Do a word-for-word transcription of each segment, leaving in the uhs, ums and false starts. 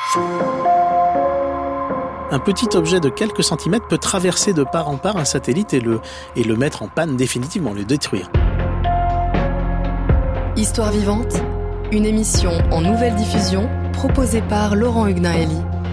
Un petit objet de quelques centimètres peut traverser de part en part un satellite et le, et le mettre en panne définitivement, le détruire. Histoire vivante, une émission en nouvelle diffusion proposée par Laurent Huguenin-Elie.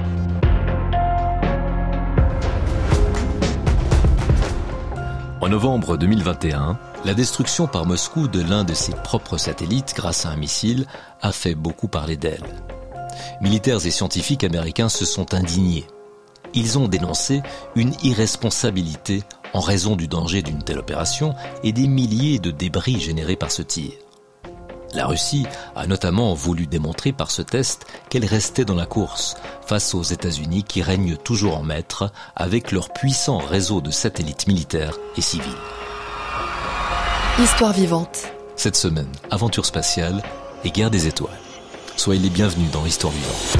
En novembre deux mille vingt et un, la destruction par Moscou de l'un de ses propres satellites grâce à un missile a fait beaucoup parler d'elle. Militaires et scientifiques américains se sont indignés. Ils ont dénoncé une irresponsabilité en raison du danger d'une telle opération et des milliers de débris générés par ce tir. La Russie a notamment voulu démontrer par ce test qu'elle restait dans la course face aux États-Unis qui règnent toujours en maître avec leur puissant réseau de satellites militaires et civils. Histoire vivante. Cette semaine, aventure spatiale et guerre des étoiles. Soyez les bienvenus dans Histoire vivante.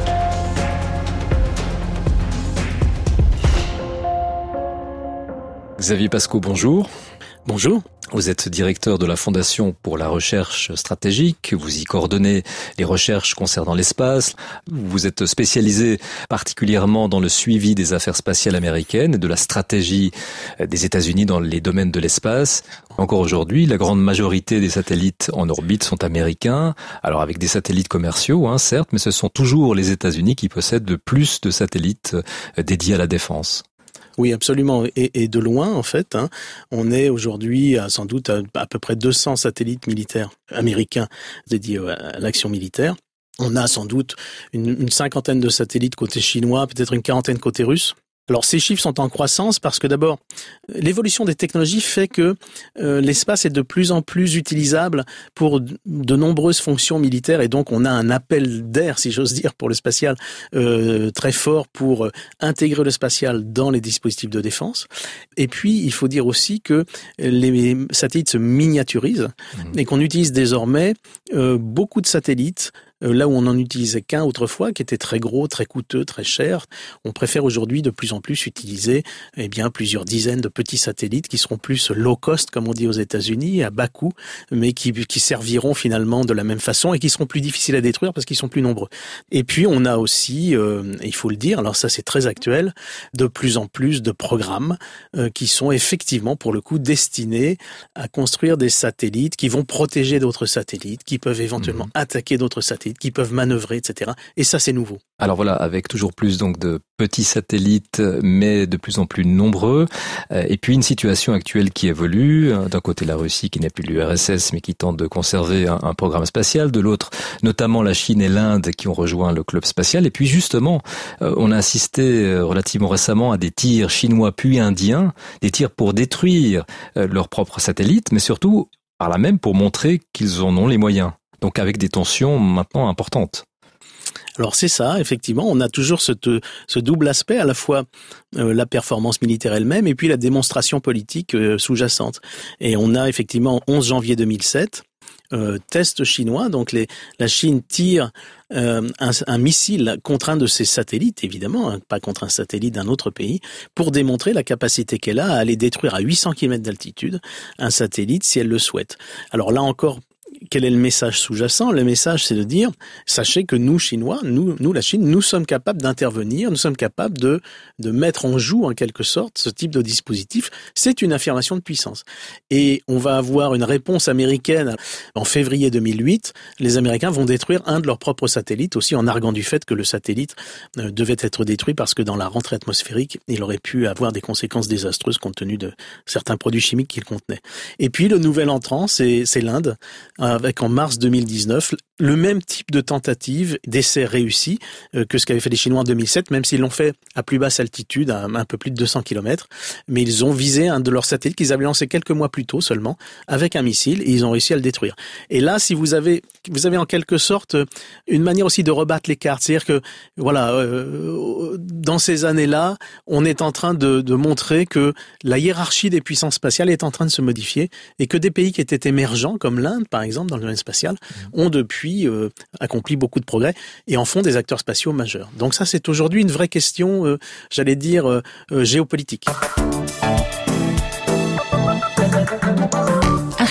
Xavier Pascaud, bonjour. Bonjour. Vous êtes directeur de la Fondation pour la recherche stratégique. Vous y coordonnez les recherches concernant l'espace. Vous êtes spécialisé particulièrement dans le suivi des affaires spatiales américaines et de la stratégie des États-Unis dans les domaines de l'espace. Encore aujourd'hui, la grande majorité des satellites en orbite sont américains. Alors avec des satellites commerciaux, hein, certes, mais ce sont toujours les États-Unis qui possèdent le plus de satellites dédiés à la défense. Oui, absolument. Et, et de loin, en fait, hein, on est aujourd'hui à, sans doute à, à peu près deux cents satellites militaires américains dédiés à l'action militaire. On a sans doute une, une cinquantaine de satellites côté chinois, peut-être une quarantaine côté russe. Alors ces chiffres sont en croissance parce que d'abord, l'évolution des technologies fait que euh, l'espace est de plus en plus utilisable pour de nombreuses fonctions militaires et donc on a un appel d'air, si j'ose dire, pour le spatial euh, très fort pour intégrer le spatial dans les dispositifs de défense. Et puis, il faut dire aussi que les satellites se miniaturisent mmh. et qu'on utilise désormais euh, beaucoup de satellites là où on n'en utilisait qu'un autrefois, qui était très gros, très coûteux, très cher. On préfère aujourd'hui de plus en plus utiliser eh bien, plusieurs dizaines de petits satellites qui seront plus low cost, comme on dit aux États-Unis, à bas coût, mais qui, qui serviront finalement de la même façon et qui seront plus difficiles à détruire parce qu'ils sont plus nombreux. Et puis on a aussi, euh, il faut le dire, alors ça c'est très actuel, de plus en plus de programmes euh, qui sont effectivement pour le coup destinés à construire des satellites qui vont protéger d'autres satellites, qui peuvent éventuellement mmh. attaquer d'autres satellites, qui peuvent manœuvrer, et cetera. Et ça, c'est nouveau. Alors voilà, avec toujours plus donc de petits satellites, mais de plus en plus nombreux. Et puis une situation actuelle qui évolue. D'un côté, la Russie qui n'est plus l'U R S S, mais qui tente de conserver un, un programme spatial. De l'autre, notamment la Chine et l'Inde qui ont rejoint le club spatial. Et puis justement, on a assisté relativement récemment à des tirs chinois puis indiens, des tirs pour détruire leurs propres satellites, mais surtout par là même pour montrer qu'ils en ont les moyens. Donc avec des tensions maintenant importantes. Alors c'est ça, effectivement, on a toujours ce, ce double aspect, à la fois euh, la performance militaire elle-même et puis la démonstration politique euh, sous-jacente. Et on a effectivement onze janvier deux mille sept, euh, test chinois, donc les, la Chine tire euh, un, un missile contre un de ses satellites, évidemment, hein, pas contre un satellite d'un autre pays, pour démontrer la capacité qu'elle a à aller détruire à huit cents kilomètres d'altitude un satellite si elle le souhaite. Alors là encore, quel est le message sous-jacent ? Le message, c'est de dire, sachez que nous, Chinois, nous, nous, la Chine, nous sommes capables d'intervenir, nous sommes capables de, de mettre en joue, en quelque sorte, ce type de dispositif. C'est une affirmation de puissance. Et on va avoir une réponse américaine. En février deux mille huit, les Américains vont détruire un de leurs propres satellites, aussi en arguant du fait que le satellite euh, devait être détruit parce que dans la rentrée atmosphérique, il aurait pu avoir des conséquences désastreuses compte tenu de certains produits chimiques qu'il contenait. Et puis, le nouvel entrant, c'est, c'est l'Inde, avec en mars deux mille dix-neuf, le même type de tentative d'essai réussi euh, que ce qu'avaient fait les Chinois en deux mille sept, même s'ils l'ont fait à plus basse altitude, à un peu plus de deux cents kilomètres, mais ils ont visé un de leurs satellites qu'ils avaient lancé quelques mois plus tôt seulement, avec un missile, et ils ont réussi à le détruire. Et là, si vous avez, vous avez en quelque sorte une manière aussi de rebattre les cartes, c'est-à-dire que, voilà, euh, dans ces années-là, on est en train de, de montrer que la hiérarchie des puissances spatiales est en train de se modifier, et que des pays qui étaient émergents, comme l'Inde, par exemple, dans le domaine spatial, ont depuis euh, accompli beaucoup de progrès et en font des acteurs spatiaux majeurs. Donc ça, c'est aujourd'hui une vraie question, euh, j'allais dire, euh, euh, géopolitique.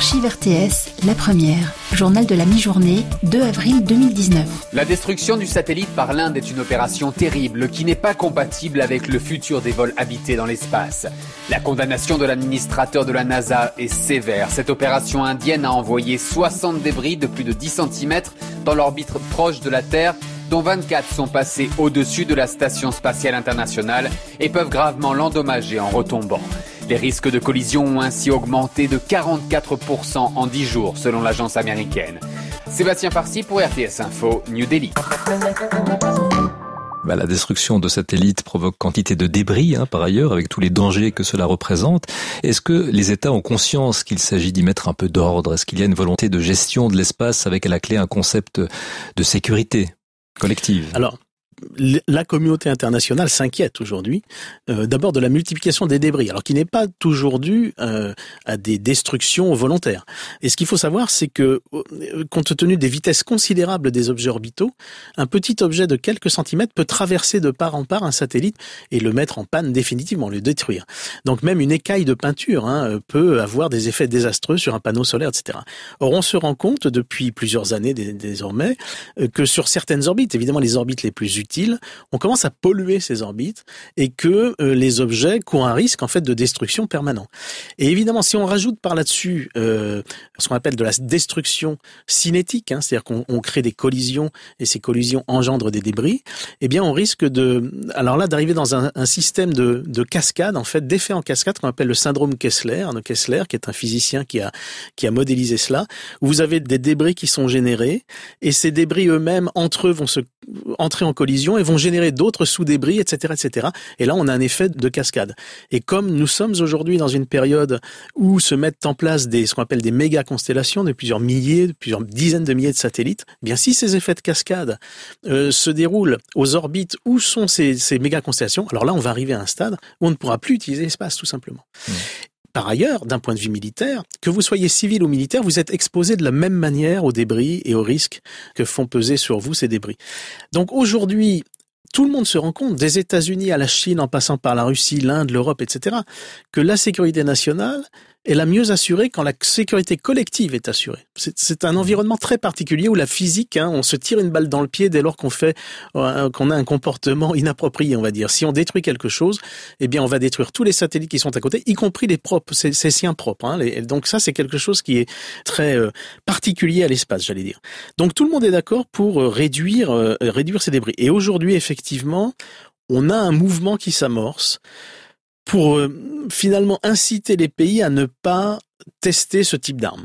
Archive R T S, la première, journal de la mi-journée, deux avril deux mille dix-neuf. La destruction du satellite par l'Inde est une opération terrible qui n'est pas compatible avec le futur des vols habités dans l'espace. La condamnation de l'administrateur de la NASA est sévère. Cette opération indienne a envoyé soixante débris de plus de dix centimètres dans l'orbite proche de la Terre, dont vingt-quatre sont passés au-dessus de la Station spatiale internationale et peuvent gravement l'endommager en retombant. Les risques de collision ont ainsi augmenté de quarante-quatre pour cent en dix jours, selon l'agence américaine. Sébastien Farcy pour R T S Info, New Delhi. Bah, la destruction de satellites provoque quantité de débris, hein, par ailleurs, avec tous les dangers que cela représente. Est-ce que les États ont conscience qu'il s'agit d'y mettre un peu d'ordre? Est-ce qu'il y a une volonté de gestion de l'espace avec à la clé un concept de sécurité collective? Alors, la communauté internationale s'inquiète aujourd'hui euh, d'abord de la multiplication des débris, alors qui n'est pas toujours due euh, à des destructions volontaires. Et ce qu'il faut savoir, c'est que euh, compte tenu des vitesses considérables des objets orbitaux, un petit objet de quelques centimètres peut traverser de part en part un satellite et le mettre en panne définitivement, le détruire. Donc même une écaille de peinture hein, peut avoir des effets désastreux sur un panneau solaire, et cetera. Or on se rend compte depuis plusieurs années d- désormais euh, que sur certaines orbites, évidemment les orbites les plus utiles, on commence à polluer ces orbites et que euh, les objets courent un risque en fait de destruction permanent. Et évidemment, si on rajoute par là-dessus euh, ce qu'on appelle de la destruction cinétique, hein, c'est-à-dire qu'on on crée des collisions et ces collisions engendrent des débris, eh bien on risque de, alors là, d'arriver dans un, un système de, de cascade, en fait, d'effet en cascade qu'on appelle le syndrome Kessler, de Kessler, qui est un physicien qui a qui a modélisé cela, où vous avez des débris qui sont générés et ces débris eux-mêmes entre eux vont se entrer en collision et vont générer d'autres sous-débris, et cetera, et cetera. Et là, on a un effet de cascade. Et comme nous sommes aujourd'hui dans une période où se mettent en place des, ce qu'on appelle des méga-constellations de plusieurs milliers, de plusieurs dizaines de milliers de satellites, eh bien, si ces effets de cascade euh, se déroulent aux orbites où sont ces, ces méga-constellations, alors là, on va arriver à un stade où on ne pourra plus utiliser l'espace, tout simplement. Mmh. Par ailleurs, d'un point de vue militaire, que vous soyez civil ou militaire, vous êtes exposé de la même manière aux débris et aux risques que font peser sur vous ces débris. Donc aujourd'hui, tout le monde se rend compte, des États-Unis à la Chine, en passant par la Russie, l'Inde, l'Europe, et cetera, que la sécurité nationale est la mieux assurée quand la sécurité collective est assurée. C'est, c'est un environnement très particulier où la physique, hein, on se tire une balle dans le pied dès lors qu'on fait, euh, qu'on a un comportement inapproprié, on va dire. Si on détruit quelque chose, eh bien, on va détruire tous les satellites qui sont à côté, y compris les propres, ces, ces siens propres. Hein, les, donc ça, c'est quelque chose qui est très euh, particulier à l'espace, j'allais dire. Donc tout le monde est d'accord pour euh, réduire, euh, réduire ces débris. Et aujourd'hui, effectivement, on a un mouvement qui s'amorce pour euh, finalement inciter les pays à ne pas tester ce type d'armes.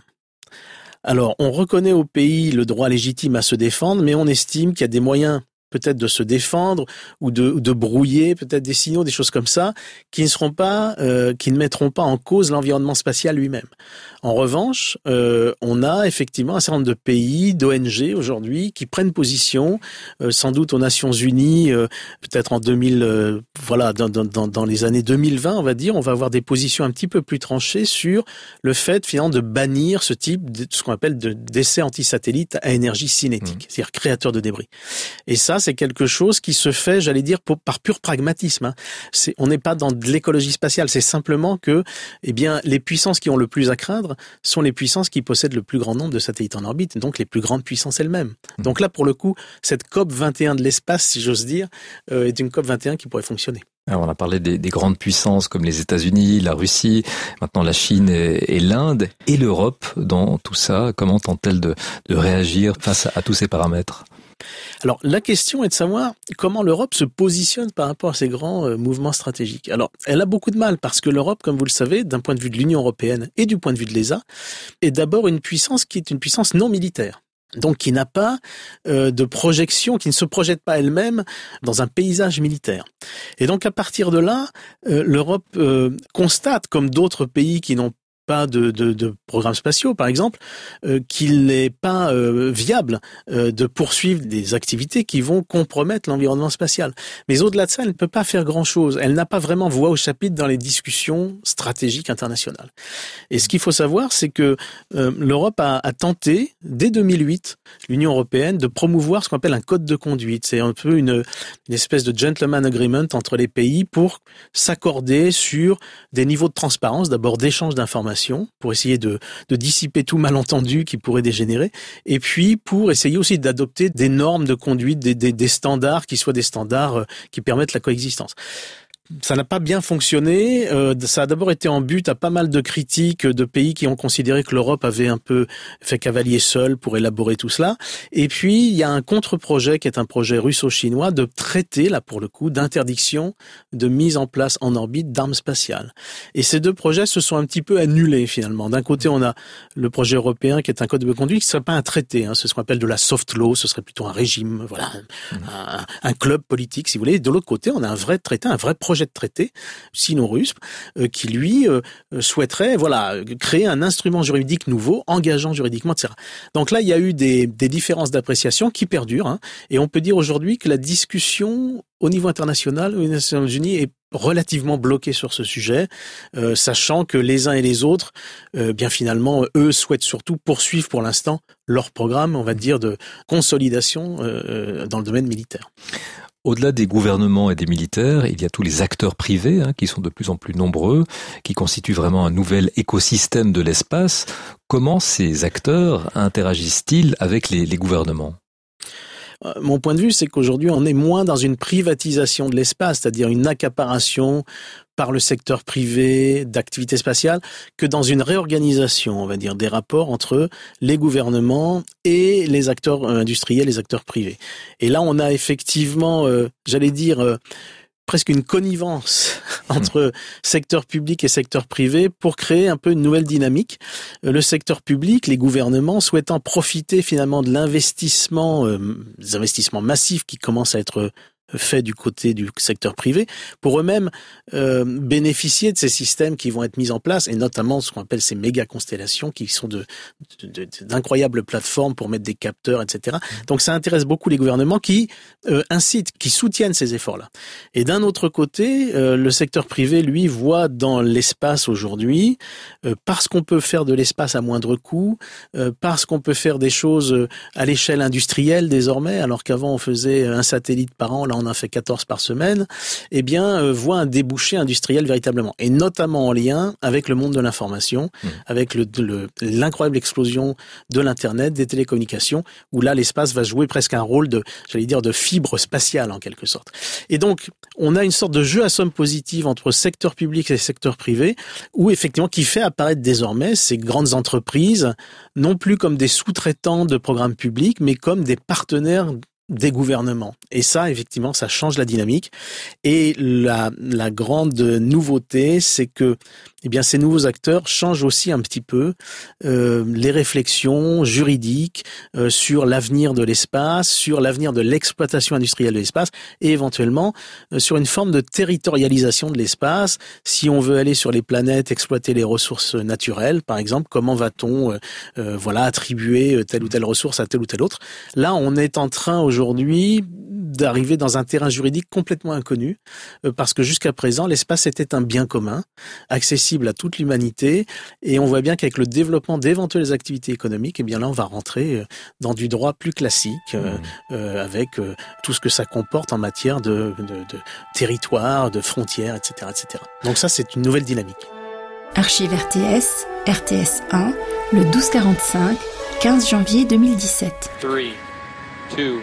Alors, on reconnaît aux pays le droit légitime à se défendre, mais on estime qu'il y a des moyens peut-être de se défendre ou de, de brouiller peut-être des signaux, des choses comme ça, qui ne seront pas, euh, qui ne mettront pas en cause l'environnement spatial lui-même. En revanche, euh, on a effectivement un certain nombre de pays, d'O N G aujourd'hui, qui prennent position, euh, sans doute aux Nations Unies, euh, peut-être en deux mille, euh, voilà, dans, dans, dans les années deux mille vingt, on va dire, on va avoir des positions un petit peu plus tranchées sur le fait finalement de bannir ce type de ce qu'on appelle de, d'essais antisatellites à énergie cinétique, mmh. c'est-à-dire créateurs de débris. Et ça, c'est quelque chose qui se fait, j'allais dire, pour, par pur pragmatisme. Hein. C'est, on n'est pas dans de l'écologie spatiale, c'est simplement que, eh bien, les puissances qui ont le plus à craindre sont les puissances qui possèdent le plus grand nombre de satellites en orbite, donc les plus grandes puissances elles-mêmes. Mmh. Donc là, pour le coup, cette C O P vingt et un de l'espace, si j'ose dire, euh, est une C O P vingt et un qui pourrait fonctionner. Alors on a parlé des, des grandes puissances comme les États-Unis, la Russie, maintenant la Chine et, et l'Inde et l'Europe dans tout ça. Comment tente-t-elle de, de réagir face à, à tous ces paramètres ? Alors, la question est de savoir comment l'Europe se positionne par rapport à ces grands euh, mouvements stratégiques. Alors, elle a beaucoup de mal parce que l'Europe, comme vous le savez, d'un point de vue de l'Union européenne et du point de vue de l'E S A, est d'abord une puissance qui est une puissance non militaire. Donc, qui n'a pas euh, de projection, qui ne se projette pas elle-même dans un paysage militaire. Et donc, à partir de là, euh, l'Europe euh, constate, comme d'autres pays qui n'ont pas de, de, de programmes spatiaux, par exemple, euh, qu'il n'est pas euh, viable euh, de poursuivre des activités qui vont compromettre l'environnement spatial. Mais au-delà de ça, elle ne peut pas faire grand-chose. Elle n'a pas vraiment voix au chapitre dans les discussions stratégiques internationales. Et ce qu'il faut savoir, c'est que euh, l'Europe a, a tenté, dès deux mille huit, l'Union européenne, de promouvoir ce qu'on appelle un code de conduite. C'est un peu une, une espèce de gentleman agreement entre les pays pour s'accorder sur des niveaux de transparence, d'abord d'échange d'informations, d'information, pour essayer de, de dissiper tout malentendu qui pourrait dégénérer, et puis pour essayer aussi d'adopter des normes de conduite, des, des, des standards qui soient des standards qui permettent la coexistence. Ça n'a pas bien fonctionné. Euh, ça a d'abord été en but à pas mal de critiques de pays qui ont considéré que l'Europe avait un peu fait cavalier seul pour élaborer tout cela. Et puis, il y a un contre-projet qui est un projet russo-chinois de traité, là pour le coup, d'interdiction de mise en place en orbite d'armes spatiales. Et ces deux projets se sont un petit peu annulés finalement. D'un côté, on a le projet européen qui est un code de conduite qui ne serait pas un traité. Hein, c'est ce qu'on appelle de la soft law, ce serait plutôt un régime, voilà, un, un club politique si vous voulez. De l'autre côté, on a un vrai traité, un vrai projet de traité sino-russe euh, qui lui euh, souhaiterait voilà créer un instrument juridique nouveau, engageant juridiquement, et cetera. Donc là, il y a eu des, des différences d'appréciation qui perdurent, hein, et on peut dire aujourd'hui que la discussion au niveau international, aux Nations Unies, est relativement bloquée sur ce sujet, euh, sachant que les uns et les autres, euh, bien finalement, eux souhaitent surtout poursuivre pour l'instant leur programme, on va dire, de consolidation euh, dans le domaine militaire. Au-delà des gouvernements et des militaires, il y a tous les acteurs privés hein, qui sont de plus en plus nombreux, qui constituent vraiment un nouvel écosystème de l'espace. Comment ces acteurs interagissent-ils avec les, les gouvernements ? Mon point de vue, c'est qu'aujourd'hui, on est moins dans une privatisation de l'espace, c'est-à-dire une accaparation par le secteur privé d'activités spatiales, que dans une réorganisation, on va dire, des rapports entre les gouvernements et les acteurs industriels, les acteurs privés. Et là, on a effectivement, euh, j'allais dire, euh, presque une connivence entre secteur public et secteur privé pour créer un peu une nouvelle dynamique. Le secteur public, les gouvernements souhaitant profiter finalement de l'investissement, euh, des investissements massifs qui commencent à être fait du côté du secteur privé, pour eux-mêmes euh, bénéficier de ces systèmes qui vont être mis en place, et notamment ce qu'on appelle ces méga-constellations qui sont de, de, de, d'incroyables plateformes pour mettre des capteurs, et cetera. Donc ça intéresse beaucoup les gouvernements qui euh, incitent, qui soutiennent ces efforts-là. Et d'un autre côté, euh, le secteur privé, lui, voit dans l'espace aujourd'hui, euh, parce qu'on peut faire de l'espace à moindre coût, euh, parce qu'on peut faire des choses à l'échelle industrielle désormais, alors qu'avant on faisait un satellite par an, là on en fait quatorze par semaine, eh bien, euh, voit un débouché industriel véritablement, et notamment en lien avec le monde de l'information, mmh. avec le, le, l'incroyable explosion de l'Internet, des télécommunications, où là, l'espace va jouer presque un rôle de, j'allais dire, de fibre spatiale, en quelque sorte. Et donc, on a une sorte de jeu à somme positive entre secteur public et secteur privé, où effectivement, qui fait apparaître désormais ces grandes entreprises, non plus comme des sous-traitants de programmes publics, mais comme des partenaires des gouvernements. Et ça, effectivement, ça change la dynamique. Et la, la grande nouveauté, c'est que eh bien, ces nouveaux acteurs changent aussi un petit peu euh, les réflexions juridiques euh, sur l'avenir de l'espace, sur l'avenir de l'exploitation industrielle de l'espace, et éventuellement euh, sur une forme de territorialisation de l'espace. Si on veut aller sur les planètes, exploiter les ressources naturelles, par exemple, comment va-t-on euh, euh, voilà, attribuer telle ou telle ressource à telle ou telle autre? Là, on est en train aujourd'hui d'arriver dans un terrain juridique complètement inconnu, euh, parce que jusqu'à présent, l'espace était un bien commun, accessible à toute l'humanité, et on voit bien qu'avec le développement d'éventuelles activités économiques, eh bien là, on va rentrer dans du droit plus classique, euh, mmh. euh, avec euh, tout ce que ça comporte en matière de, de, de territoire, de frontières, et cetera, et cetera. Donc ça, c'est une nouvelle dynamique. Archive R T S, R T S un, le douze quarante-cinq, quinze janvier deux mille dix-sept. trois, deux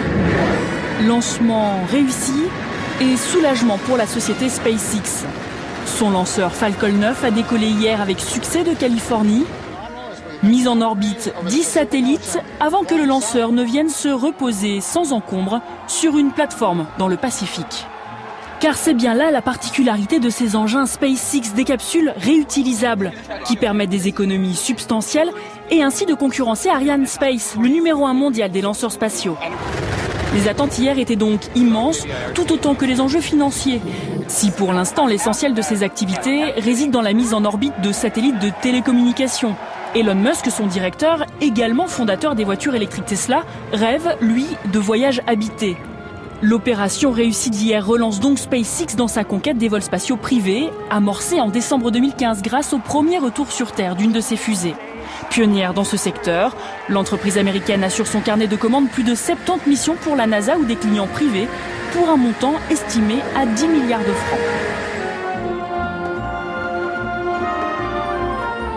Lancement réussi et soulagement pour la société SpaceX. Son lanceur Falcon neuf a décollé hier avec succès de Californie. Mise en orbite dix satellites avant que le lanceur ne vienne se reposer sans encombre sur une plateforme dans le Pacifique. Car c'est bien là la particularité de ces engins SpaceX, des capsules réutilisables qui permettent des économies substantielles et ainsi de concurrencer Ariane Space, le numéro un mondial des lanceurs spatiaux. Les attentes hier étaient donc immenses, tout autant que les enjeux financiers. Si pour l'instant l'essentiel de ces activités réside dans la mise en orbite de satellites de télécommunications. Elon Musk, son directeur, également fondateur des voitures électriques Tesla, rêve, lui, de voyages habités. L'opération réussie d'hier relance donc SpaceX dans sa conquête des vols spatiaux privés, amorcée en décembre deux mille quinze grâce au premier retour sur Terre d'une de ses fusées. Pionnière dans ce secteur, l'entreprise américaine a sur son carnet de commandes plus de soixante-dix missions pour la NASA ou des clients privés, pour un montant estimé à dix milliards de francs.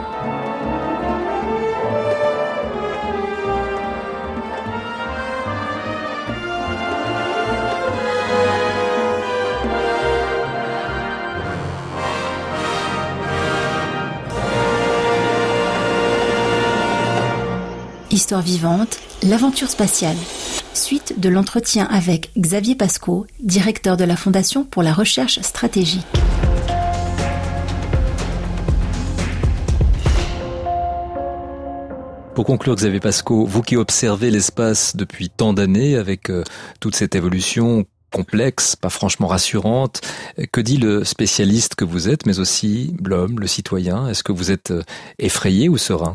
Histoire vivante, l'aventure spatiale. Suite de l'entretien avec Xavier Pascaud, directeur de la Fondation pour la recherche stratégique. Pour conclure, Xavier Pascaud, vous qui observez l'espace depuis tant d'années avec euh, toute cette évolution complexe, pas franchement rassurante, que dit le spécialiste que vous êtes, mais aussi l'homme, le citoyen? Est-ce que vous êtes effrayé ou serein?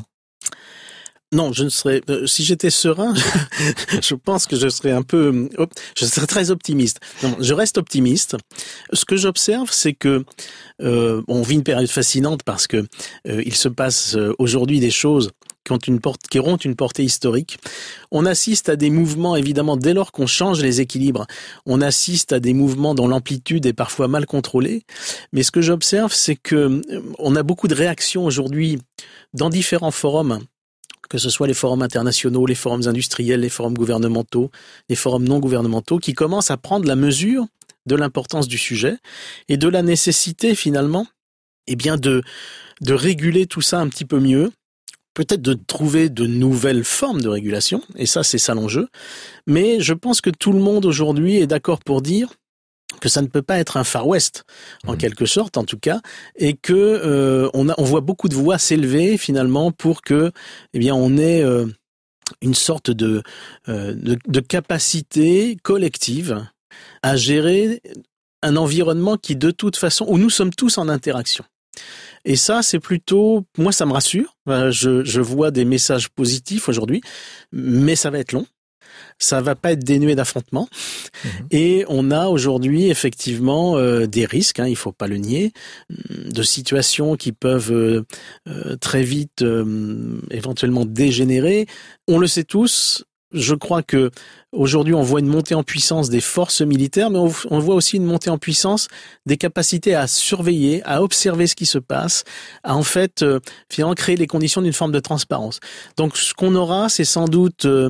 Non, je ne serais. Si j'étais serein, je pense que je serais un peu. Je serais très optimiste. Non, je reste optimiste. Ce que j'observe, c'est que euh, on vit une période fascinante parce que euh, il se passe aujourd'hui des choses qui ont une porte, qui auront une portée historique. On assiste à des mouvements, évidemment, dès lors qu'on change les équilibres, on assiste à des mouvements dont l'amplitude est parfois mal contrôlée. Mais ce que j'observe, c'est que on a beaucoup de réactions aujourd'hui dans différents forums, que ce soit les forums internationaux, les forums industriels, les forums gouvernementaux, les forums non gouvernementaux, qui commencent à prendre la mesure de l'importance du sujet et de la nécessité, finalement, eh bien, de, de réguler tout ça un petit peu mieux. Peut-être de trouver de nouvelles formes de régulation, et ça, c'est ça l'enjeu. Mais je pense que tout le monde aujourd'hui est d'accord pour dire que ça ne peut pas être un Far West, en mmh. quelque sorte, en tout cas, et que euh, on a, on voit beaucoup de voix s'élever finalement pour que, eh bien, on ait euh, une sorte de, euh, de de capacité collective à gérer un environnement qui, de toute façon, où nous sommes tous en interaction. Et ça, c'est plutôt, moi, ça me rassure. Je, je vois des messages positifs aujourd'hui, mais ça va être long. Ça va pas être dénué d'affrontements. Mmh. Et on a aujourd'hui effectivement euh, des risques, hein, il faut pas le nier, de situations qui peuvent euh, euh, très vite euh, éventuellement dégénérer. On le sait tous. Je crois que aujourd'hui, on voit une montée en puissance des forces militaires, mais on, on voit aussi une montée en puissance des capacités à surveiller, à observer ce qui se passe, à en fait euh, finalement créer les conditions d'une forme de transparence. Donc, ce qu'on aura, c'est sans doute euh,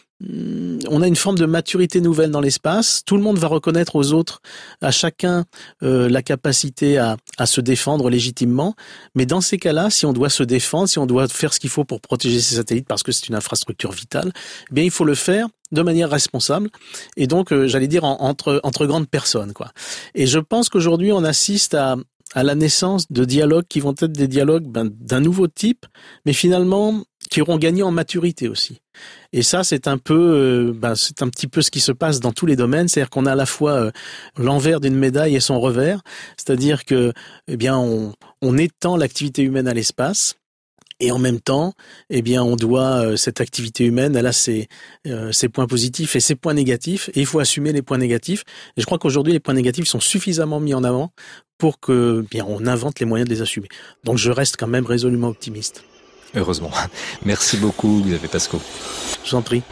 on a une forme de maturité nouvelle dans l'espace. Tout le monde va reconnaître aux autres, à chacun, euh, la capacité à, à se défendre légitimement. Mais dans ces cas-là, si on doit se défendre, si on doit faire ce qu'il faut pour protéger ces satellites parce que c'est une infrastructure vitale, eh bien il faut le faire de manière responsable. Et donc, euh, j'allais dire en, entre entre grandes personnes, quoi. Et je pense qu'aujourd'hui, on assiste à à la naissance de dialogues qui vont être des dialogues ben, d'un nouveau type, mais finalement qui auront gagné en maturité aussi. Et ça, c'est un peu, euh, ben, c'est un petit peu ce qui se passe dans tous les domaines, c'est-à-dire qu'on a à la fois euh, l'envers d'une médaille et son revers, c'est-à-dire que, eh bien, on, on étend l'activité humaine à l'espace. Et en même temps, eh bien, on doit euh, cette activité humaine, elle a ses, euh, ses points positifs et ses points négatifs, et il faut assumer les points négatifs. Et je crois qu'aujourd'hui, les points négatifs sont suffisamment mis en avant pour que, eh bien, on invente les moyens de les assumer. Donc, je reste quand même résolument optimiste. Heureusement. Merci beaucoup, Xavier Pascaud. Je vous en prie.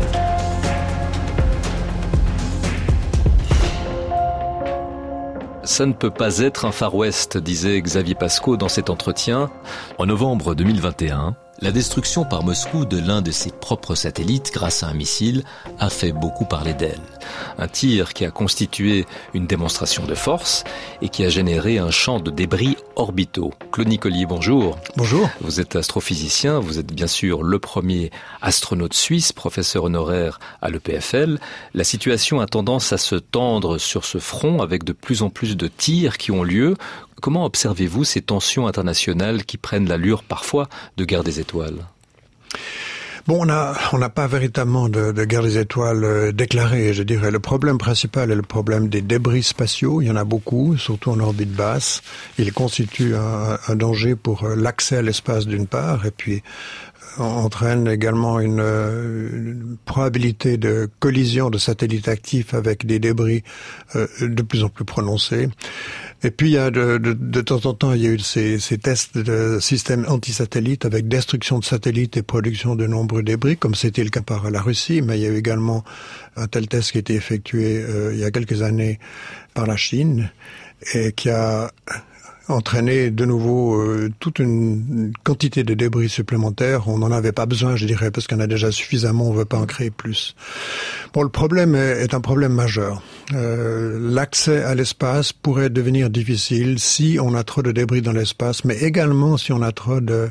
Ça ne peut pas être un Far West, disait Xavier Pascaud dans cet entretien. En novembre deux mille vingt et un, la destruction par Moscou de l'un de ses propres satellites grâce à un missile a fait beaucoup parler d'elle. Un tir qui a constitué une démonstration de force et qui a généré un champ de débris orbitaux. Claude Nicollier, bonjour. Bonjour. Vous êtes astrophysicien, vous êtes bien sûr le premier astronaute suisse, professeur honoraire à l'E P F L. La situation a tendance à se tendre sur ce front avec de plus en plus de tirs qui ont lieu. Comment observez-vous ces tensions internationales qui prennent l'allure parfois de guerre des étoiles ? Bon, on a, on n'a pas véritablement de, de guerre des étoiles euh, déclarée, je dirais. Le problème principal est le problème des débris spatiaux. Il y en a beaucoup, surtout en orbite basse. Ils constituent un, un danger pour l'accès à l'espace d'une part, et puis euh, entraîne également une, une probabilité de collision de satellites actifs avec des débris euh, de plus en plus prononcés. Et puis, il y a de, de, de temps en temps, il y a eu ces, ces tests de systèmes anti-satellites avec destruction de satellites et production de nombreux débris, comme c'était le cas par la Russie, mais il y a eu également un tel test qui a été effectué euh, il y a quelques années par la Chine et qui a entraîné de nouveau euh, toute une quantité de débris supplémentaires. On n'en avait pas besoin, je dirais, parce qu'on a déjà suffisamment, on ne veut pas en créer plus. Bon, le problème est, est un problème majeur. Euh, l'accès à l'espace pourrait devenir difficile si on a trop de débris dans l'espace, mais également si on a trop de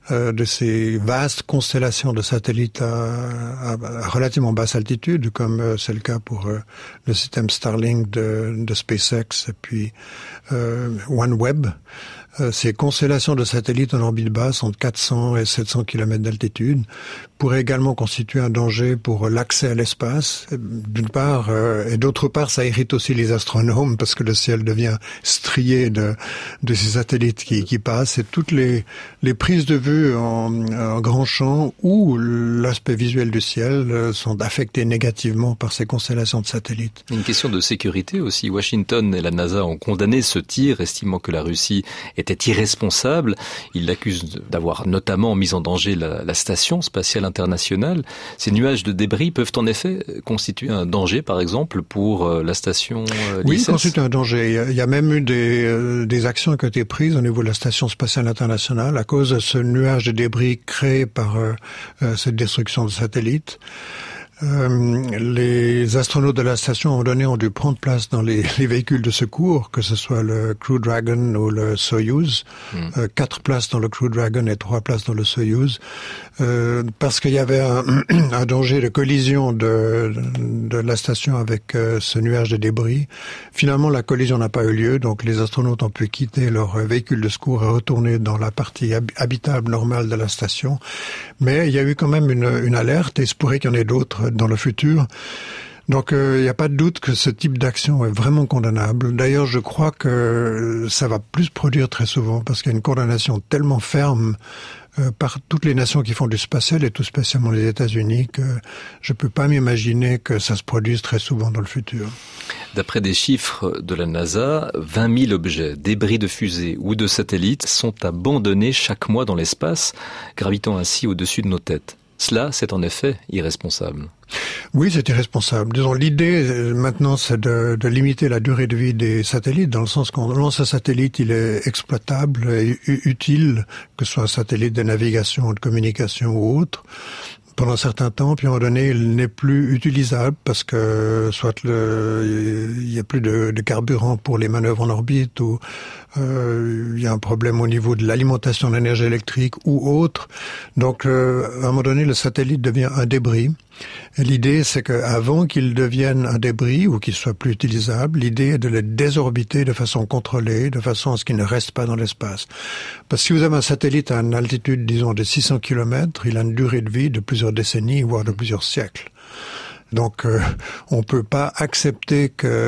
euh, de ces vastes constellations de satellites à, à, à relativement basse altitude, comme euh, c'est le cas pour euh, le système Starlink de, de SpaceX et puis euh, OneWeb. Euh, ces constellations de satellites en orbite basse entre quatre cents et sept cents kilomètres d'altitude pourraient également constituer un danger pour l'accès à l'espace, d'une part, euh, et d'autre part, ça irrite aussi les astronomes parce que le ciel devient strié de, de ces satellites qui, qui passent, et toutes les, les prises de vue en, en grand champ ou l'aspect visuel du ciel euh, sont affectés négativement par ces constellations de satellites. Une question de sécurité aussi. Washington et la NASA ont condamné ce tir, estimant que la Russie était irresponsable. Ils l'accusent d'avoir notamment mis en danger la, la station spatiale internationale. Ces nuages de débris peuvent en effet constituer un danger, par exemple, pour la station euh, Oui, ils constituent un danger. Il y a même eu des, euh, des actions qui ont été prises au niveau de la station spatiale internationale à cause de ce nuage de débris créé par euh, euh, cette destruction de satellites. Euh, les astronautes de la station, à un moment donné, ont dû prendre place dans les, les véhicules de secours, que ce soit le Crew Dragon ou le Soyuz. Mm. Euh, quatre places dans le Crew Dragon et trois places dans le Soyuz. Euh, parce qu'il y avait un, un danger de collision de, de la station avec euh, ce nuage de débris. Finalement, la collision n'a pas eu lieu, donc les astronautes ont pu quitter leur véhicule de secours et retourner dans la partie hab- habitable normale de la station. Mais il y a eu quand même une, une alerte, et il se pourrait qu'il y en ait d'autres dans le futur. Donc il euh, n'y a pas de doute que ce type d'action est vraiment condamnable. D'ailleurs, je crois que ça va plus se produire très souvent parce qu'il y a une condamnation tellement ferme euh, par toutes les nations qui font du spatial et tout spécialement les États-Unis que je peux pas m'imaginer que ça se produise très souvent dans le futur. D'après des chiffres de la NASA, vingt mille objets, débris de fusées ou de satellites sont abandonnés chaque mois dans l'espace, gravitant ainsi au-dessus de nos têtes. Cela, c'est en effet irresponsable. Oui, c'est irresponsable. Disons, l'idée maintenant, c'est de, de limiter la durée de vie des satellites, dans le sens qu'on lance un satellite, il est exploitable et utile, que ce soit un satellite de navigation, de communication ou autre, pendant un certain temps, puis à un moment donné, il n'est plus utilisable parce que soit le, il y a plus de, de carburant pour les manœuvres en orbite, ou euh, il y a un problème au niveau de l'alimentation d'énergie électrique ou autre. Donc, euh, à un moment donné, le satellite devient un débris. Et l'idée, c'est qu'avant qu'il devienne un débris ou qu'il soit plus utilisable, l'idée est de le désorbiter de façon contrôlée, de façon à ce qu'il ne reste pas dans l'espace. Parce que si vous avez un satellite à une altitude, disons, de six cents kilomètres, il a une durée de vie de plusieurs décennies, voire de plusieurs siècles. Donc, euh, on peut pas accepter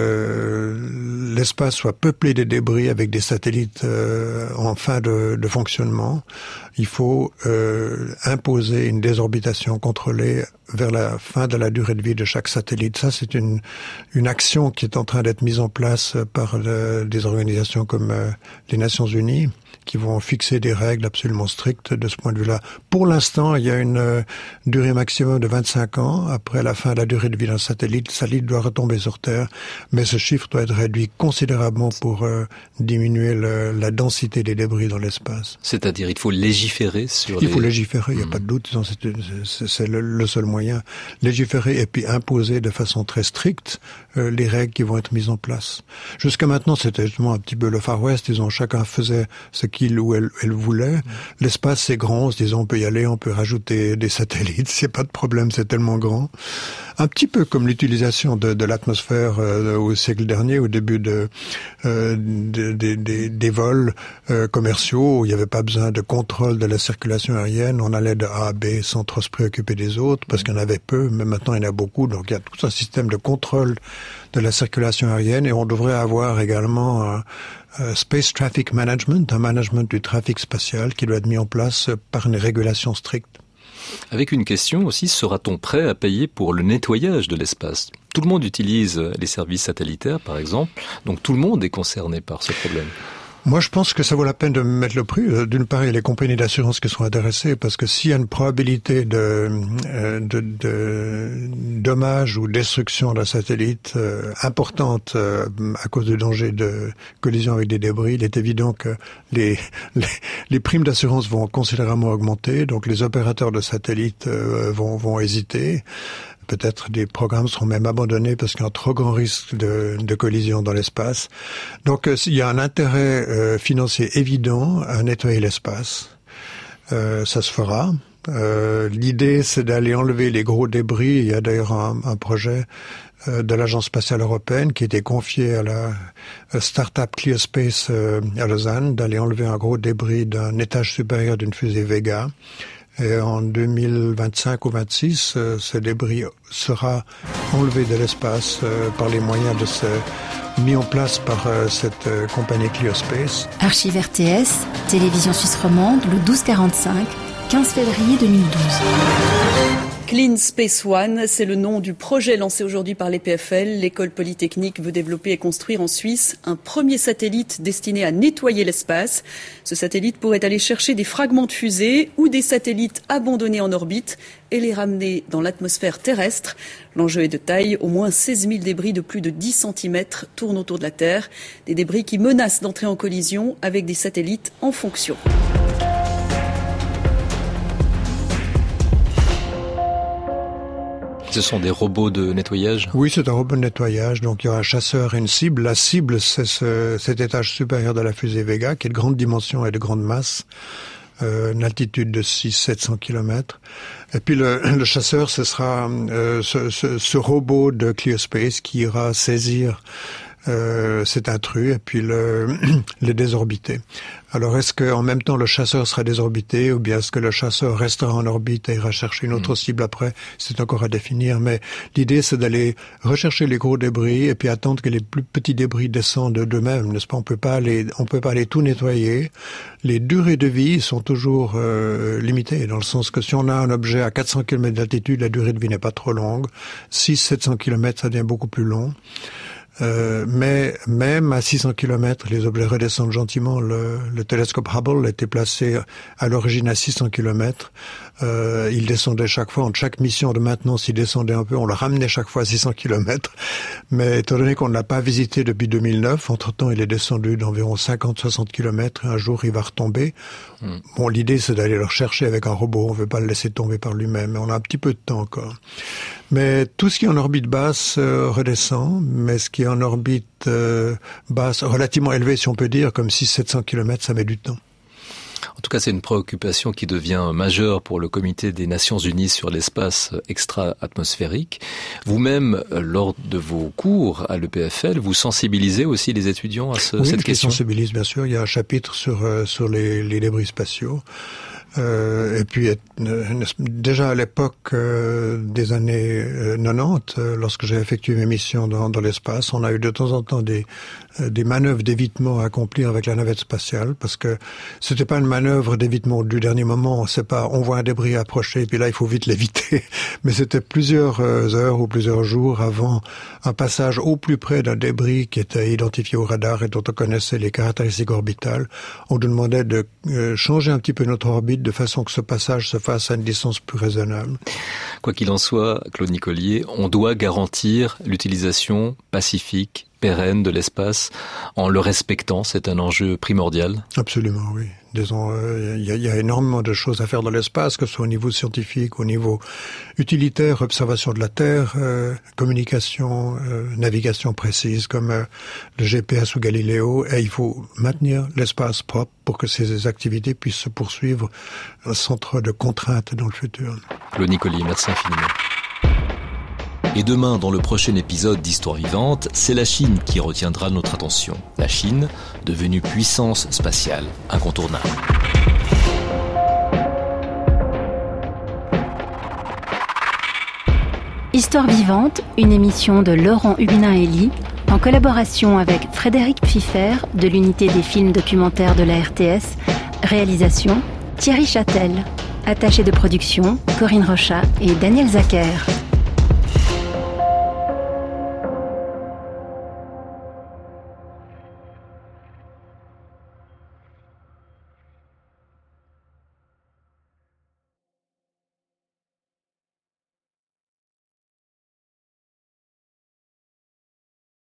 que l'espace soit peuplé de débris avec des satellites euh, en fin de, de fonctionnement. Il faut euh, imposer une désorbitation contrôlée vers la fin de la durée de vie de chaque satellite. Ça, c'est une une action qui est en train d'être mise en place par le, des organisations comme euh, les Nations Unies, qui vont fixer des règles absolument strictes de ce point de vue-là. Pour l'instant, il y a une euh, durée maximum de vingt-cinq ans. Après la fin de la durée de vie d'un satellite, le satellite doit retomber sur Terre, mais ce chiffre doit être réduit considérablement pour euh, diminuer le, la densité des débris dans l'espace. C'est-à-dire, il faut légiférer sur Il les... faut légiférer, il n'y a mmh. pas de doute. C'est, c'est, c'est le, le seul moyen. Légiférer et puis imposer de façon très stricte euh, les règles qui vont être mises en place. Jusqu'à maintenant, c'était justement un petit peu le Far West. Disons, chacun faisait ce qu'il ou elle, elle voulait. Mmh. L'espace, c'est grand. On se disait, on peut y aller, on peut rajouter des satellites. C'est pas de problème, c'est tellement grand. Un petit peu comme l'utilisation de, de l'atmosphère euh, au siècle dernier, au début de, euh, de, de, de des vols euh, commerciaux, où il n'y avait pas besoin de contrôle de la circulation aérienne. On allait de A à B sans trop se préoccuper des autres, parce qu'il y en avait peu, mais maintenant il y en a beaucoup. Donc il y a tout un système de contrôle de la circulation aérienne, et on devrait avoir également un, un Space Traffic Management, un management du trafic spatial qui doit être mis en place par une régulation stricte. Avec une question aussi, sera-t-on prêt à payer pour le nettoyage de l'espace ? Tout le monde utilise les services satellitaires, par exemple, donc tout le monde est concerné par ce problème. Moi, je pense que ça vaut la peine de mettre le prix. D'une part, il y a les compagnies d'assurance qui sont intéressées, parce que s'il y a une probabilité de, de, de dommages ou destruction d'un satellite euh, importante euh, à cause de dangers de collision avec des débris, il est évident que les, les, les primes d'assurance vont considérablement augmenter. Donc, les opérateurs de satellites euh, vont, vont hésiter. Peut-être des programmes seront même abandonnés parce qu'il y a un trop grand risque de, de collision dans l'espace. Donc, euh, il y a un intérêt euh, financier évident à nettoyer l'espace. Euh, ça se fera. Euh, l'idée, c'est d'aller enlever les gros débris. Il y a d'ailleurs un, un projet euh, de l'Agence spatiale européenne qui était confié à la euh, start-up ClearSpace euh, à Lausanne, d'aller enlever un gros débris d'un étage supérieur d'une fusée Vega. Et en deux mille vingt-cinq ou vingt-six, euh, ce débris sera enlevé de l'espace euh, par les moyens de ce mis en place par euh, cette euh, compagnie ClearSpace. Archive R T S, Télévision Suisse Romande, le douze quarante-cinq, quinze février deux mille douze. Clean Space One, c'est le nom du projet lancé aujourd'hui par l'E P F L. L'école polytechnique veut développer et construire en Suisse un premier satellite destiné à nettoyer l'espace. Ce satellite pourrait aller chercher des fragments de fusées ou des satellites abandonnés en orbite et les ramener dans l'atmosphère terrestre. L'enjeu est de taille, au moins seize mille débris de plus de dix centimètres tournent autour de la Terre. Des débris qui menacent d'entrer en collision avec des satellites en fonction. Ce sont des robots de nettoyage ? Oui, c'est un robot de nettoyage. Donc, il y a un chasseur et une cible. La cible, c'est ce, cet étage supérieur de la fusée Vega, qui est de grande dimension et de grande masse, euh, une altitude de six à sept cents kilomètres. Et puis, le, le chasseur, ce sera euh, ce, ce, ce robot de ClearSpace qui ira saisir euh, cet intrus et puis le, les désorbiter. Alors, est-ce qu'en même temps, le chasseur sera désorbité ou bien est-ce que le chasseur restera en orbite et ira chercher une autre mmh. cible après? C'est encore à définir, mais l'idée, c'est d'aller rechercher les gros débris et puis attendre que les plus petits débris descendent d'eux-mêmes, n'est-ce pas? On peut pas les, on peut pas les tout nettoyer. Les durées de vie sont toujours euh, limitées, dans le sens que si on a un objet à quatre cents kilomètres d'altitude, la durée de vie n'est pas trop longue. six à sept cents kilomètres, ça devient beaucoup plus long. Euh, mais même à six cents kilomètres, les objets redescendent gentiment. Le, le télescope Hubble était placé à l'origine à six cents kilomètres. Euh, il descendait chaque fois, entre chaque mission de maintenance, il descendait un peu, on le ramenait chaque fois à six cents kilomètres. Mais étant donné qu'on ne l'a pas visité depuis deux mille neuf, entre-temps, il est descendu d'environ cinquante à soixante kilomètres et un jour, il va retomber. Mmh. Bon, l'idée, c'est d'aller le rechercher avec un robot. On ne veut pas le laisser tomber par lui-même. Mais on a un petit peu de temps encore. Mais tout ce qui est en orbite basse euh, redescend, mais ce qui est en orbite euh, basse, relativement élevée, si on peut dire, comme six à sept cents kilomètres, ça met du temps. En tout cas, c'est une préoccupation qui devient majeure pour le Comité des Nations Unies sur l'espace extra-atmosphérique. Vous-même, lors de vos cours à l'E P F L, vous sensibilisez aussi les étudiants à ce, oui, cette question? Oui, je sensibilise, bien sûr. Il y a un chapitre sur, euh, sur les, les débris spatiaux. Euh, et puis, euh, déjà à l'époque euh, des années euh, quatre-vingt-dix, euh, lorsque j'ai effectué mes missions dans, dans l'espace, on a eu de temps en temps des, euh, des manœuvres d'évitement à accomplir avec la navette spatiale, parce que c'était pas une manœuvre d'évitement du dernier moment. C'est pas, on voit un débris approcher, et puis là, il faut vite l'éviter. Mais c'était plusieurs euh, heures ou plusieurs jours avant un passage au plus près d'un débris qui était identifié au radar et dont on connaissait les caractéristiques orbitales. On nous demandait de euh, changer un petit peu notre orbite de façon que ce passage se fasse à une distance plus raisonnable. Quoi qu'il en soit, Claude Nicolier, on doit garantir l'utilisation pacifique, pérenne de l'espace en le respectant. C'est un enjeu primordial. Absolument, oui. Disons, euh, il y, a, y a énormément de choses à faire dans l'espace, que ce soit au niveau scientifique, au niveau utilitaire, observation de la Terre, euh, communication, euh, navigation précise comme euh, le G P S ou Galileo. Et il faut maintenir l'espace propre pour que ces activités puissent se poursuivre sans trop de contraintes dans le futur. Claude Nicolier, merci infiniment. Et demain, dans le prochain épisode d'Histoire vivante, c'est la Chine qui retiendra notre attention. La Chine, devenue puissance spatiale incontournable. Histoire vivante, une émission de Laurent Huguenin-Elie, en collaboration avec Frédéric Pfiffer de l'unité des films documentaires de la R T S, réalisation Thierry Châtel, attaché de production Corinne Rochat et Daniel Zacher.